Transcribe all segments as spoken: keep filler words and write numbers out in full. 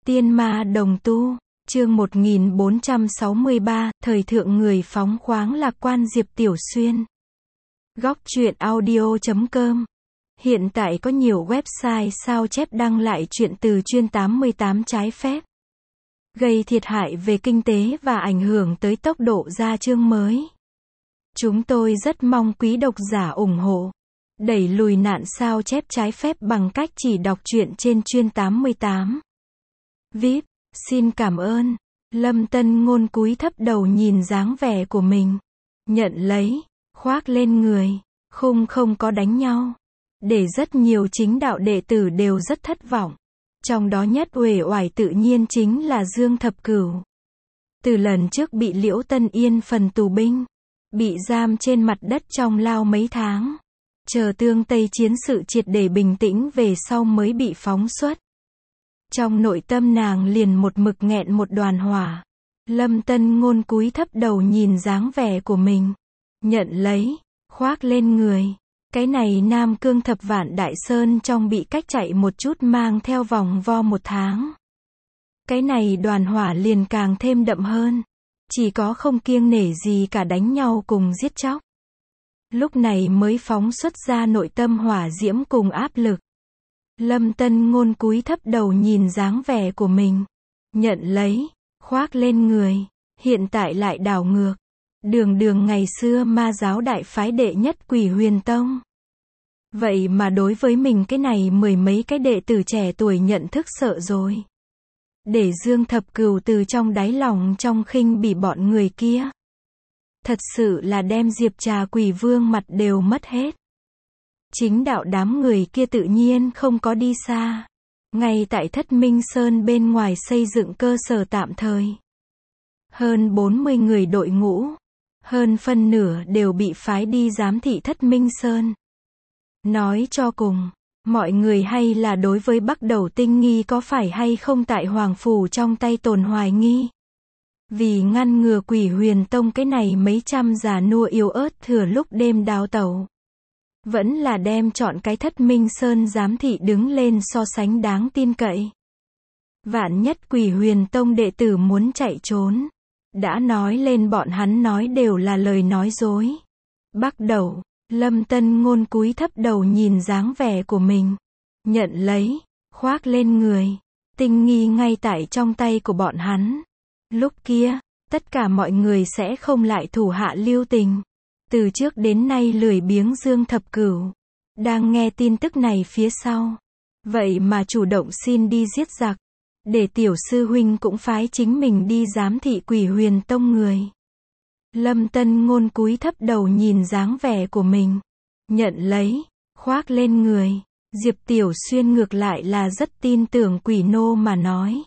Tiên ma đồng tu, chương một nghìn bốn trăm sáu mươi ba, thời thượng người phóng khoáng lạc quan Diệp Tiểu Xuyên. Góc truyện audio chấm com. Hiện tại có nhiều website sao chép đăng lại truyện từ chuyên tám mươi tám trái phép, gây thiệt hại về kinh tế và ảnh hưởng tới tốc độ ra chương mới. Chúng tôi rất mong quý độc giả ủng hộ, đẩy lùi nạn sao chép trái phép bằng cách chỉ đọc truyện trên chuyên tám mươi tám. vê i pê, xin cảm ơn. Lâm Tân Ngôn cúi thấp đầu nhìn dáng vẻ của mình. Nhận lấy, khoác lên người, khung không có đánh nhau. Để rất nhiều chính đạo đệ tử đều rất thất vọng. Trong đó nhất uể oải tự nhiên chính là Dương Thập Cửu. Từ lần trước bị Liễu Tân Yên phần tù binh, bị giam trên mặt đất trong lao mấy tháng. Chờ Tương Tây chiến sự triệt để bình tĩnh về sau mới bị phóng xuất. Trong nội tâm nàng liền một mực nghẹn một đoàn hỏa. Lâm Tân Ngôn cúi thấp đầu nhìn dáng vẻ của mình. Nhận lấy, khoác lên người. Cái này Nam Cương Thập Vạn Đại Sơn trong bị cách chạy một chút mang theo vòng vo một tháng. Cái này đoàn hỏa liền càng thêm đậm hơn. Chỉ có không kiêng nể gì cả đánh nhau cùng giết chóc. Lúc này mới phóng xuất ra nội tâm hỏa diễm cùng áp lực. Lâm Tân Ngôn cúi thấp đầu nhìn dáng vẻ của mình. Nhận lấy, khoác lên người. Hiện tại lại đảo ngược. Đường đường ngày xưa ma giáo đại phái đệ nhất Quỷ Huyền Tông. Vậy mà đối với mình cái này mười mấy cái đệ tử trẻ tuổi nhận thức sợ rồi. Để Dương Thập Cửu từ trong đáy lòng trong khinh bỉ bọn người kia. Thật sự là đem Diệp Trà Quỷ Vương mặt đều mất hết. Chính đạo đám người kia tự nhiên không có đi xa. Ngay tại Thất Minh Sơn bên ngoài xây dựng cơ sở tạm thời. Hơn bốn mươi người đội ngũ. Hơn phân nửa đều bị phái đi giám thị Thất Minh Sơn. Nói cho cùng, mọi người hay là đối với Bắc Đầu Tinh nghi có phải hay không tại Hoàng Phủ trong tay tồn hoài nghi. Vì ngăn ngừa Quỷ Huyền Tông cái này mấy trăm già nua yếu ớt thừa lúc đêm đào tẩu. Vẫn là đem chọn cái Thất Minh Sơn giám thị đứng lên so sánh đáng tin cậy. Vạn nhất Quỷ Huyền Tông đệ tử muốn chạy trốn. Đã nói lên bọn hắn nói đều là lời nói dối. Bắt đầu, Lâm Tân Ngôn cúi thấp đầu nhìn dáng vẻ của mình. Nhận lấy, khoác lên người. Tinh nghi ngay tại trong tay của bọn hắn. Lúc kia, tất cả mọi người sẽ không lại thủ hạ lưu tình. Từ trước đến nay lười biếng Dương Thập Cửu. Đang nghe tin tức này phía sau. Vậy mà chủ động xin đi giết giặc. Để tiểu sư huynh cũng phái chính mình đi giám thị Quỷ Huyền Tông người. Lâm Tân Ngôn cúi thấp đầu nhìn dáng vẻ của mình. Nhận lấy, khoác lên người. Diệp Tiểu Xuyên ngược lại là rất tin tưởng Quỷ Nô mà nói.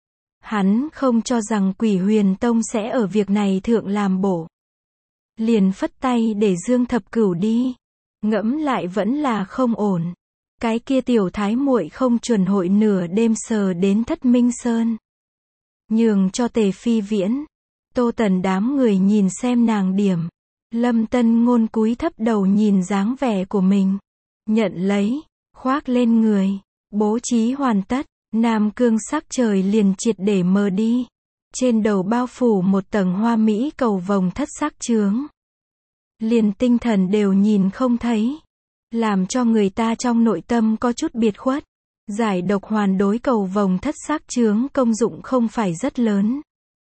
Hắn không cho rằng Quỷ Huyền Tông sẽ ở việc này thượng làm bổ. Liền phất tay để Dương Thập Cửu đi. Ngẫm lại vẫn là không ổn. Cái kia tiểu thái muội không chuẩn hội nửa đêm sờ đến Thất Minh Sơn. Nhường cho Tề Phi Viễn. Tô Tần đám người nhìn xem nàng điểm. Lâm Tân Ngôn cúi thấp đầu nhìn dáng vẻ của mình. Nhận lấy, khoác lên người. Bố trí hoàn tất. Nam Cương sắc trời liền triệt để mờ đi. Trên đầu bao phủ một tầng hoa mỹ cầu vồng thất sắc chướng. Liền tinh thần đều nhìn không thấy. Làm cho người ta trong nội tâm có chút biệt khuất. Giải độc hoàn đối cầu vồng thất sắc chướng công dụng không phải rất lớn.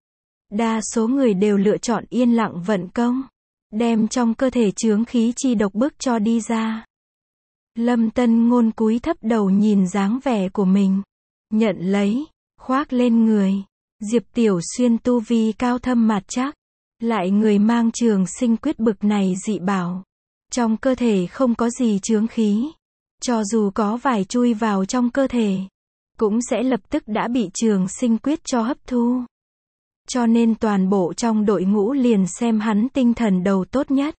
Đa số người đều lựa chọn yên lặng vận công. Đem trong cơ thể chướng khí chi độc bức cho đi ra. Lâm Tân Ngôn cúi thấp đầu nhìn dáng vẻ của mình. Nhận lấy, khoác lên người. Diệp Tiểu Xuyên tu vi cao thâm mạt chắc. Lại người mang trường sinh quyết bực này dị bảo. Trong cơ thể không có gì chướng khí. Cho dù có vài chui vào trong cơ thể. Cũng sẽ lập tức đã bị trường sinh quyết cho hấp thu. Cho nên toàn bộ trong đội ngũ liền xem hắn tinh thần đầu tốt nhất.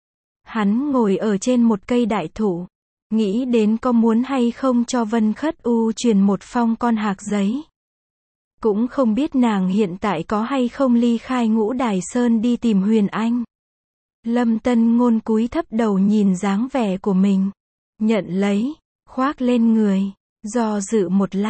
Hắn ngồi ở trên một cây đại thụ. Nghĩ đến có muốn hay không cho Vân Khất U truyền một phong con hạc giấy. Cũng không biết nàng hiện tại có hay không ly khai Ngũ Đài Sơn đi tìm Huyền Anh. Lâm Tân Ngôn cúi thấp đầu nhìn dáng vẻ của mình. Nhận lấy, khoác lên người. Do dự một lát,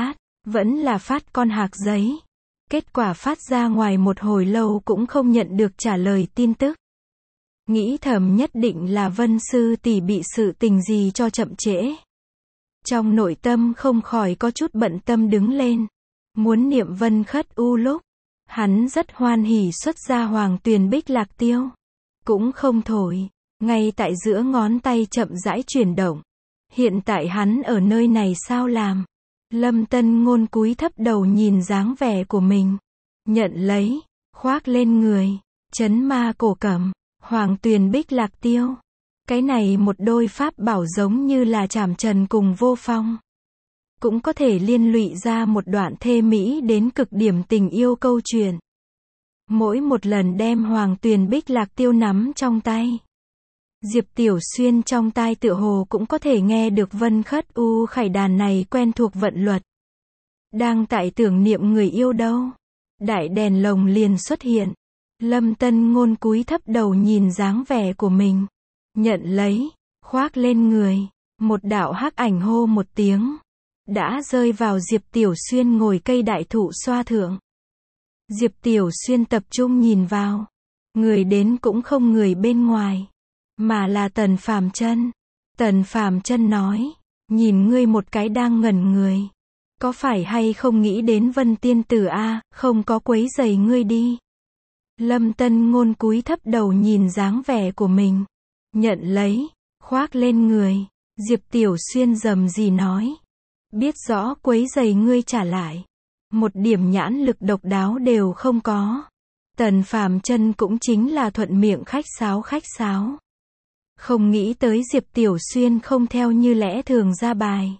Vẫn là phát con hạc giấy. Kết quả phát ra ngoài một hồi lâu cũng không nhận được trả lời tin tức. Nghĩ thầm nhất định là Vân sư tỷ bị sự tình gì cho chậm trễ. Trong nội tâm không khỏi có chút bận tâm đứng lên. Muốn niệm Vân Khất U lúc. Hắn rất hoan hỉ xuất ra Hoàng Tuyền Bích Lạc Tiêu. Cũng không thổi. Ngay tại giữa ngón tay chậm rãi chuyển động. Hiện tại hắn ở nơi này sao làm? Lâm Tân Ngôn cúi thấp đầu nhìn dáng vẻ của mình. Nhận lấy. Khoác lên người. Chấn ma cổ cẩm. Hoàng Tuyền Bích Lạc Tiêu. Cái này một đôi pháp bảo giống như là Trảm Trần cùng Vô Phong. Cũng có thể liên lụy ra một đoạn thê mỹ đến cực điểm tình yêu câu chuyện. Mỗi một lần đem Hoàng Tuyền Bích Lạc Tiêu nắm trong tay. Diệp Tiểu Xuyên trong tai tựa hồ cũng có thể nghe được Vân Khất U khải đàn này quen thuộc vận luật. Đang tại tưởng niệm người yêu đâu. Đại đèn lồng liền xuất hiện. Lâm Tân Ngôn cúi thấp đầu nhìn dáng vẻ của mình. Nhận lấy. Khoác lên người. Một đạo hắc ảnh hô một tiếng. Đã rơi vào Diệp Tiểu Xuyên ngồi cây đại thụ xoa thượng. Diệp Tiểu Xuyên tập trung nhìn vào. Người đến cũng không người bên ngoài. Mà là Tần Phàm Chân. Tần Phàm Chân nói. Nhìn ngươi một cái đang ngẩn người. Có phải hay không nghĩ đến Vân Tiên Tử a, không có quấy rầy ngươi đi. Lâm Tân Ngôn cúi thấp đầu nhìn dáng vẻ của mình. Nhận lấy. Khoác lên người. Diệp Tiểu Xuyên rầm rì nói. Biết rõ quấy rầy ngươi trả lại. Một điểm nhãn lực độc đáo đều không có. Tần Phàm Chân cũng chính là thuận miệng khách sáo khách sáo. Không nghĩ tới Diệp Tiểu Xuyên không theo như lẽ thường ra bài.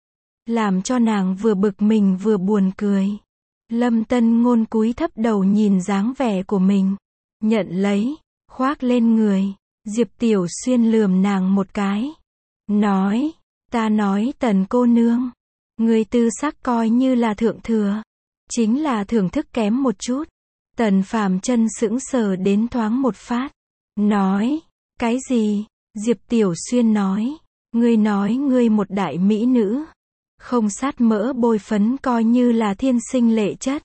Làm cho nàng vừa bực mình vừa buồn cười. Lâm Tân Ngôn cúi thấp đầu nhìn dáng vẻ của mình. Nhận lấy. Khoác lên người. Diệp Tiểu Xuyên lườm nàng một cái. Nói. Ta nói Tần cô nương. Người tư sắc coi như là thượng thừa. Chính là thưởng thức kém một chút. Tần Phàm Chân sững sờ đến thoáng một phát. Nói. Cái gì? Diệp Tiểu Xuyên nói. Ngươi nói ngươi một đại mỹ nữ. Không sát mỡ bôi phấn coi như là thiên sinh lệ chất.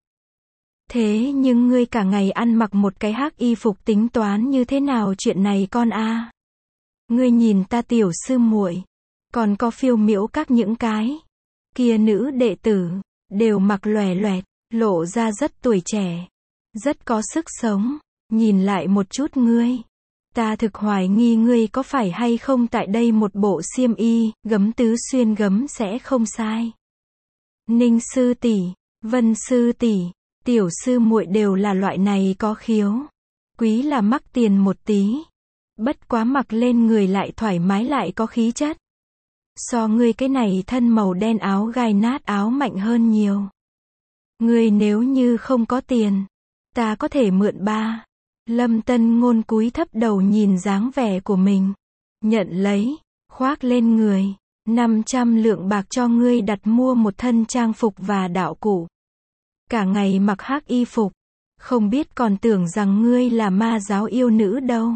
Thế nhưng ngươi cả ngày ăn mặc một cái hắc y phục tính toán như thế nào chuyện này con a? Ngươi nhìn ta tiểu sư muội. Còn có phiêu miễu các những cái. Kia nữ đệ tử. Đều mặc lòe loẹt. Lộ ra rất tuổi trẻ. Rất có sức sống. Nhìn lại một chút ngươi. Ta thực hoài nghi ngươi có phải hay không tại đây một bộ xiêm y, gấm tứ xuyên gấm sẽ không sai. Ninh sư tỷ, Vân sư tỷ, tiểu sư muội đều là loại này có khiếu. Quý là mắc tiền một tí. Bất quá mặc lên người lại thoải mái lại có khí chất. So ngươi cái này thân màu đen áo gai nát áo mạnh hơn nhiều. Ngươi nếu như không có tiền, ta có thể mượn ba. Lâm Tân Ngôn cúi thấp đầu nhìn dáng vẻ của mình. Nhận lấy. Khoác lên người. năm trăm lượng bạc cho ngươi đặt mua một thân trang phục và đạo cụ. Cả ngày mặc hắc y phục. Không biết còn tưởng rằng ngươi là ma giáo yêu nữ đâu.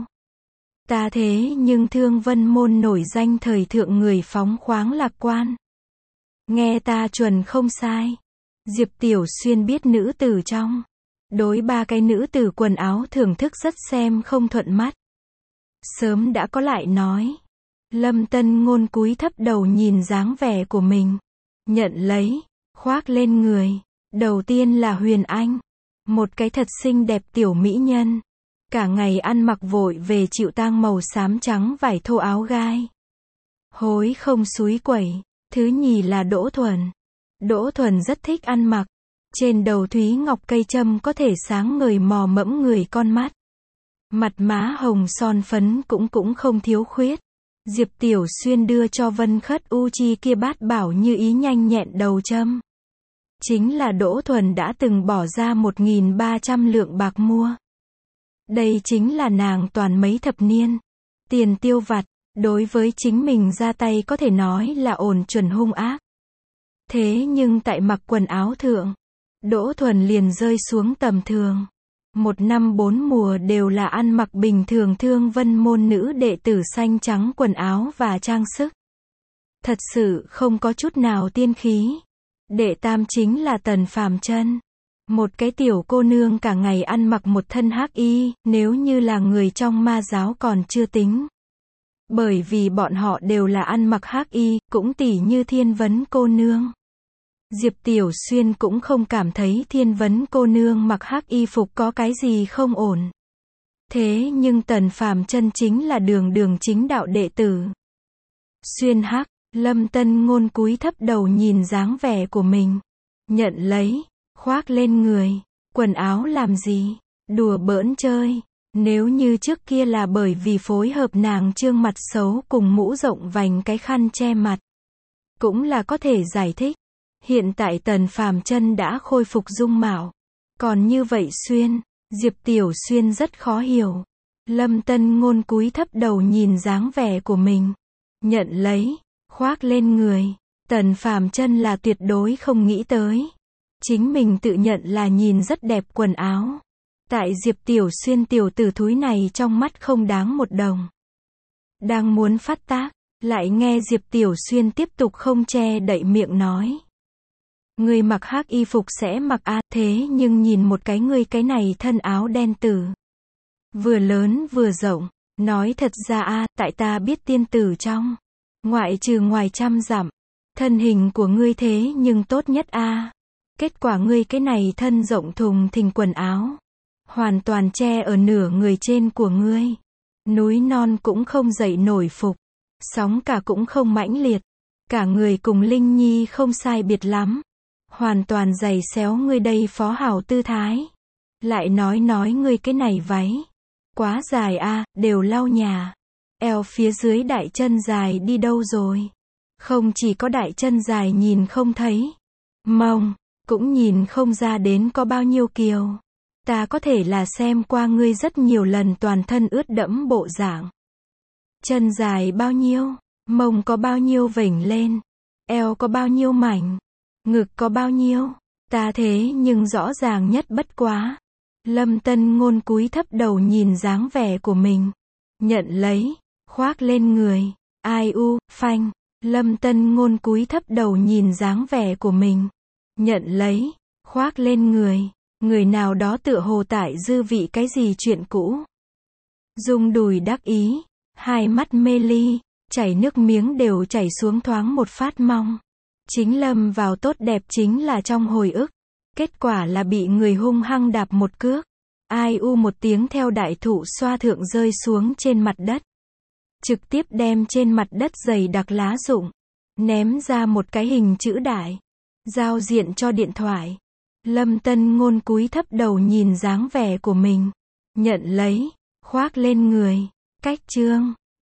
Ta thế nhưng Thương Vân môn nổi danh thời thượng người phóng khoáng lạc quan. Nghe ta chuẩn không sai. Diệp Tiểu Xuyên biết nữ tử trong. Đối ba cái nữ tử quần áo thưởng thức rất xem không thuận mắt. Sớm đã có lại nói. Lâm Tân Ngôn cúi thấp đầu nhìn dáng vẻ của mình. Nhận lấy. Khoác lên người. Đầu tiên là Huyền Anh. Một cái thật xinh đẹp tiểu mỹ nhân. Cả ngày ăn mặc vội về chịu tang màu xám trắng vải thô áo gai. Hối không súi quẩy. Thứ nhì là Đỗ Thuần. Đỗ Thuần rất thích ăn mặc. Trên đầu Thúy Ngọc cây châm có thể sáng ngời mò mẫm người con mắt. Mặt má hồng son phấn cũng cũng không thiếu khuyết. Diệp Tiểu Xuyên đưa cho Vân Khất U chi kia bát bảo như ý nhanh nhẹn đầu châm. Chính là Đỗ Thuần đã từng bỏ ra một nghìn ba trăm lượng bạc mua. Đây chính là nàng toàn mấy thập niên. Tiền tiêu vặt, đối với chính mình ra tay có thể nói là ổn chuẩn hung ác. Thế nhưng tại mặc quần áo thượng, Đỗ Thuần liền rơi xuống tầm thường. Một năm bốn mùa đều là ăn mặc bình thường Thương Vân môn nữ đệ tử xanh trắng quần áo và trang sức. Thật sự không có chút nào tiên khí. Đệ tam chính là Tần Phàm Chân. Một cái tiểu cô nương cả ngày ăn mặc một thân hắc y, nếu như là người trong ma giáo còn chưa tính. Bởi vì bọn họ đều là ăn mặc hắc y, cũng tỉ như Thiên Vấn cô nương. Diệp Tiểu Xuyên cũng không cảm thấy Thiên Vấn cô nương mặc hắc y phục có cái gì không ổn. Thế nhưng Tần Phàm Chân chính là đường đường chính đạo đệ tử. Xuyên hắc, Lâm Tân Ngôn cúi thấp đầu nhìn dáng vẻ của mình. Nhận lấy, khoác lên người, quần áo làm gì, đùa bỡn chơi. Nếu như trước kia là bởi vì phối hợp nàng trương mặt xấu cùng mũ rộng vành cái khăn che mặt, cũng là có thể giải thích. Hiện tại Tần Phàm Chân đã khôi phục dung mạo, còn như vậy xuyên, Diệp Tiểu Xuyên rất khó hiểu. Lâm Tân Ngôn cúi thấp đầu nhìn dáng vẻ của mình, nhận lấy, khoác lên người. Tần Phàm Chân là tuyệt đối không nghĩ tới, chính mình tự nhận là nhìn rất đẹp quần áo, tại Diệp Tiểu Xuyên tiểu tử thúi này trong mắt không đáng một đồng. Đang muốn phát tác, lại nghe Diệp Tiểu Xuyên tiếp tục không che đậy miệng nói. Người mặc hắc y phục sẽ mặc a, thế nhưng nhìn một cái ngươi cái này thân áo đen tử. Vừa lớn vừa rộng, nói thật ra a, tại ta biết tiên tử trong, ngoại trừ ngoài trăm dặm, thân hình của ngươi thế nhưng tốt nhất a. Kết quả ngươi cái này thân rộng thùng thình quần áo, hoàn toàn che ở nửa người trên của ngươi. Núi non cũng không dậy nổi phục, sóng cả cũng không mãnh liệt, cả người cùng Linh Nhi không sai biệt lắm. Hoàn toàn giày xéo ngươi đây phó hảo tư thái. Lại nói nói ngươi cái này váy, quá dài a, đều lau nhà. Eo phía dưới đại chân dài đi đâu rồi? Không chỉ có đại chân dài nhìn không thấy, mông cũng nhìn không ra đến có bao nhiêu kiều. Ta có thể là xem qua ngươi rất nhiều lần toàn thân ướt đẫm bộ dạng. Chân dài bao nhiêu, mông có bao nhiêu vểnh lên, eo có bao nhiêu mảnh, ngực có bao nhiêu, ta thế nhưng rõ ràng nhất bất quá. Lâm Tân Ngôn cúi thấp đầu nhìn dáng vẻ của mình, nhận lấy, khoác lên người. Ai u, phanh. Lâm Tân Ngôn cúi thấp đầu nhìn dáng vẻ của mình, nhận lấy, khoác lên người. Người nào đó tựa hồ tại dư vị cái gì chuyện cũ. Dung đùi đắc ý, hai mắt mê ly, chảy nước miếng đều chảy xuống thoáng một phát mong. Chính lâm vào tốt đẹp chính là trong hồi ức. Kết quả là bị người hung hăng đạp một cước. Ai u một tiếng theo đại thụ xoa thượng rơi xuống trên mặt đất. Trực tiếp đem trên mặt đất dày đặc lá rụng. Ném ra một cái hình chữ đại. Giao diện cho điện thoại. Lâm Tân Ngôn cúi thấp đầu nhìn dáng vẻ của mình. Nhận lấy, khoác lên người. Cách chương.